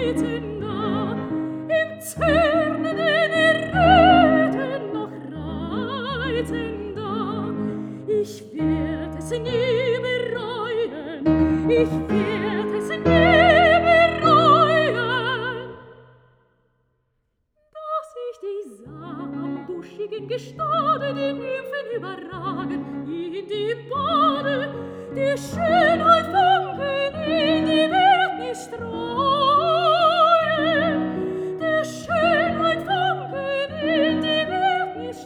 reitender, im zürnenden Erröten noch reitender. Ich werd es nie bereuen, ich werd es nie bereuen, dass ich dich sah am buschigen Gestade, die Nymphen überragen in die Bade, die Schönheit funkeln in die Wildnis streuen, die Schönheit funkeln in die Wildnis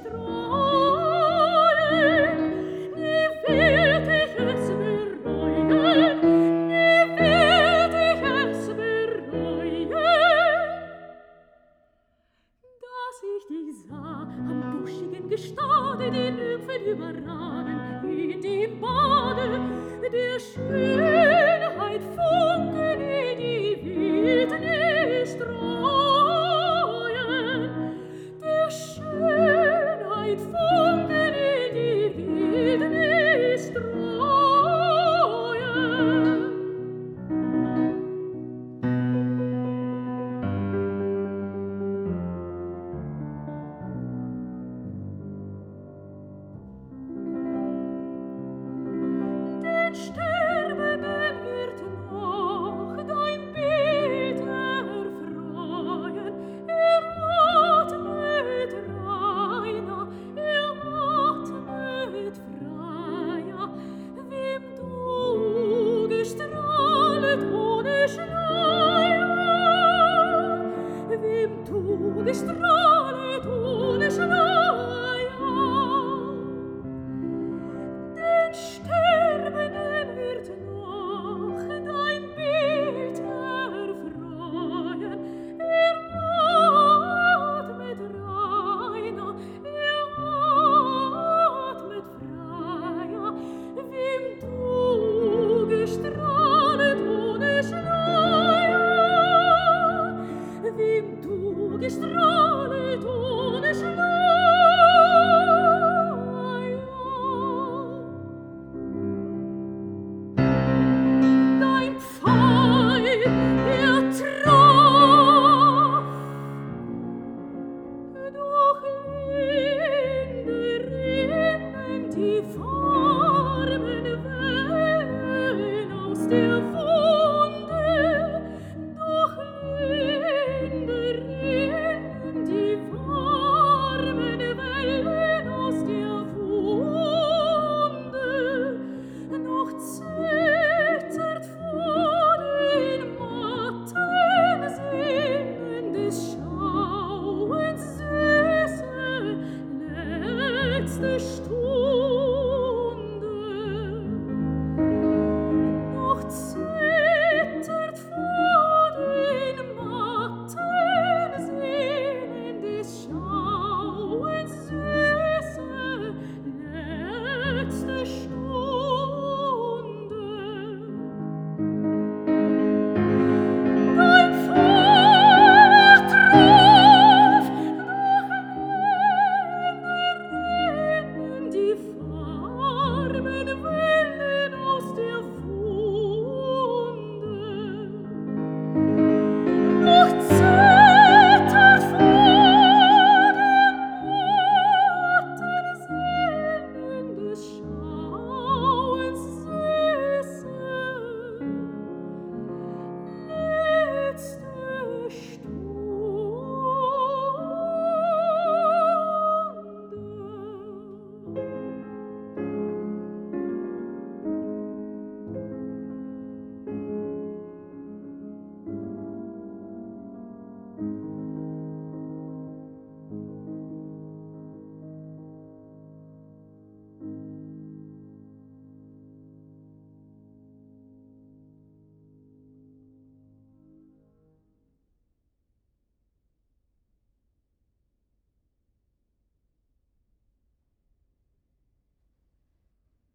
streuen. Nie werd ich es bereuen, nie werd ich es bereuen, dass ich dich sah am buschigen Gestade, die Nymphen überragen in die Bade, der Schönheit funkeln in die Wildnis streuen, der Schönheit funkeln in die Wildnis streuen. Den Sterbenden wird noch dein Bild erfreuen. Er atmet reiner, er atmet freier, wem du gestrahlet ohne Schleier, wem du gestrahlet